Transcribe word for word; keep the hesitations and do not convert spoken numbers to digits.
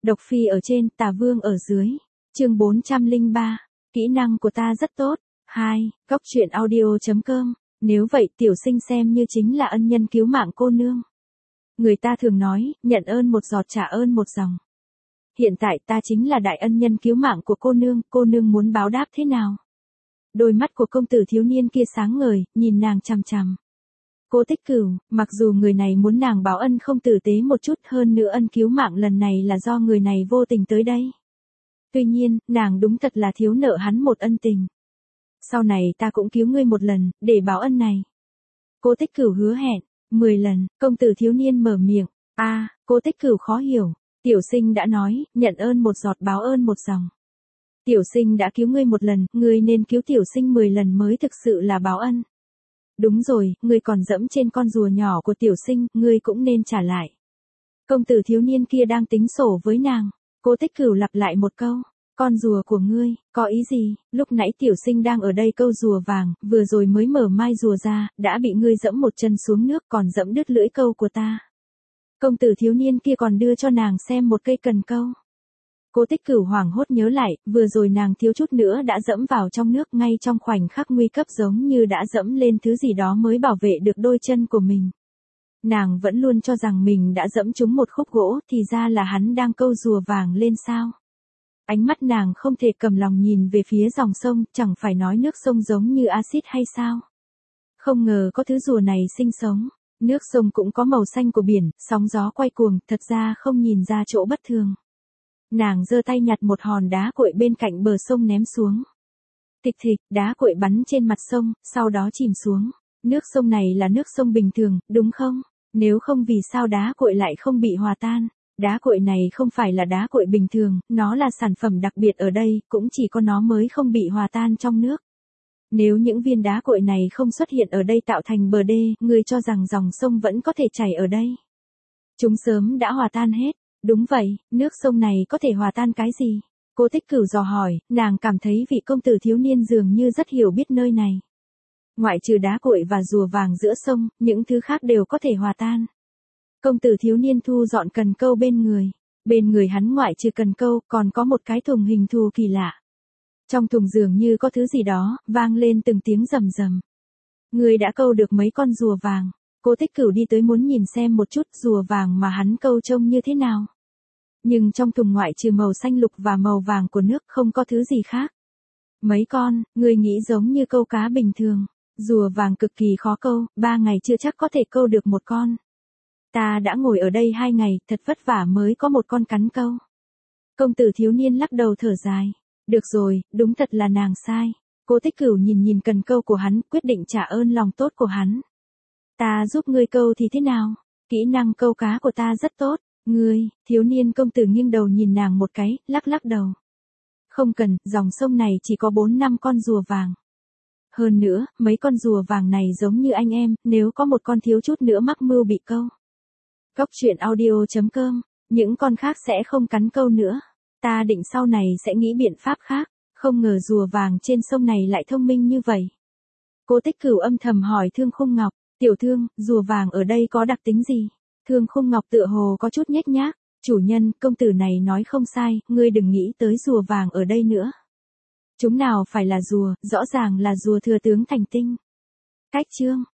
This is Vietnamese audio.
Độc phi ở trên, tà vương ở dưới. Chương bốn trăm lẻ ba. Kỹ năng của ta rất tốt. hai. Góc truyện audio chấm com. Nếu vậy tiểu sinh xem như chính là ân nhân cứu mạng cô nương. Người ta thường nói, nhận ơn một giọt trả ơn một dòng. Hiện tại ta chính là đại ân nhân cứu mạng của cô nương, cô nương muốn báo đáp thế nào? Đôi mắt của công tử thiếu niên kia sáng ngời, nhìn nàng chằm chằm. Cố Tích Cửu, mặc dù người này muốn nàng báo ân không tử tế một chút, hơn nữa ân cứu mạng lần này là do người này vô tình tới đây. Tuy nhiên, nàng đúng thật là thiếu nợ hắn một ân tình. Sau này ta cũng cứu ngươi một lần, để báo ân này. Cố Tích Cửu hứa hẹn, mười lần, công tử thiếu niên mở miệng. A, à, Cố Tích Cửu khó hiểu, tiểu sinh đã nói, nhận ơn một giọt báo ơn một dòng. Tiểu sinh đã cứu ngươi một lần, ngươi nên cứu tiểu sinh mười lần mới thực sự là báo ân. Đúng rồi, ngươi còn dẫm trên con rùa nhỏ của tiểu sinh, ngươi cũng nên trả lại. Công tử thiếu niên kia đang tính sổ với nàng. Cố Tích Cửu lặp lại một câu. Con rùa của ngươi, có ý gì? Lúc nãy tiểu sinh đang ở đây câu rùa vàng, vừa rồi mới mở mai rùa ra, đã bị ngươi dẫm một chân xuống nước còn dẫm đứt lưỡi câu của ta. Công tử thiếu niên kia còn đưa cho nàng xem một cây cần câu. Cố Tích Cửu hoảng hốt nhớ lại, vừa rồi nàng thiếu chút nữa đã dẫm vào trong nước, ngay trong khoảnh khắc nguy cấp giống như đã dẫm lên thứ gì đó mới bảo vệ được đôi chân của mình. Nàng vẫn luôn cho rằng mình đã dẫm trúng một khúc gỗ, thì ra là hắn đang câu rùa vàng lên sao. Ánh mắt nàng không thể cầm lòng nhìn về phía dòng sông, chẳng phải nói nước sông giống như axit hay sao. Không ngờ có thứ rùa này sinh sống. Nước sông cũng có màu xanh của biển, sóng gió quay cuồng, thật ra không nhìn ra chỗ bất thường. Nàng giơ tay nhặt một hòn đá cuội bên cạnh bờ sông ném xuống. Tịch thịch, đá cuội bắn trên mặt sông, sau đó chìm xuống. Nước sông này là nước sông bình thường, đúng không? Nếu không vì sao đá cuội lại không bị hòa tan? Đá cuội này không phải là đá cuội bình thường, nó là sản phẩm đặc biệt ở đây, cũng chỉ có nó mới không bị hòa tan trong nước. Nếu những viên đá cuội này không xuất hiện ở đây tạo thành bờ đê, ngươi cho rằng dòng sông vẫn có thể chảy ở đây. Chúng sớm đã hòa tan hết. Đúng vậy, nước sông này có thể hòa tan cái gì? Cố Tích Cửu dò hỏi, nàng cảm thấy vị công tử thiếu niên dường như rất hiểu biết nơi này. Ngoại trừ đá cuội và rùa vàng giữa sông, những thứ khác đều có thể hòa tan. Công tử thiếu niên thu dọn cần câu bên người. Bên người hắn ngoại trừ cần câu, còn có một cái thùng hình thù kỳ lạ. Trong thùng dường như có thứ gì đó, vang lên từng tiếng rầm rầm. Người đã câu được mấy con rùa vàng. Cố Tích Cửu đi tới muốn nhìn xem một chút rùa vàng mà hắn câu trông như thế nào. Nhưng trong thùng ngoại trừ màu xanh lục và màu vàng của nước không có thứ gì khác. Mấy con, người nghĩ giống như câu cá bình thường. Rùa vàng cực kỳ khó câu, ba ngày chưa chắc có thể câu được một con. Ta đã ngồi ở đây hai ngày, thật vất vả mới có một con cắn câu. Công tử thiếu niên lắc đầu thở dài. Được rồi, đúng thật là nàng sai. Cố Tích Cửu nhìn nhìn cần câu của hắn, quyết định trả ơn lòng tốt của hắn. Ta giúp ngươi câu thì thế nào? Kỹ năng câu cá của ta rất tốt. Ngươi, thiếu niên công tử nghiêng đầu nhìn nàng một cái, lắc lắc đầu. Không cần, dòng sông này chỉ có bốn năm con rùa vàng. Hơn nữa, mấy con rùa vàng này giống như anh em, nếu có một con thiếu chút nữa mắc mưu bị câu. Góc truyện audio chấm com, những con khác sẽ không cắn câu nữa. Ta định sau này sẽ nghĩ biện pháp khác, không ngờ rùa vàng trên sông này lại thông minh như vậy. Cố Tích Cửu âm thầm hỏi Thương Khung Ngọc, tiểu thương, rùa vàng ở đây có đặc tính gì? Thương Khung Ngọc tựa hồ có chút nhếch nhác, chủ nhân, công tử này nói không sai, ngươi đừng nghĩ tới rùa vàng ở đây nữa. Chúng nào phải là rùa, rõ ràng là rùa thừa tướng thành tinh. Cách chương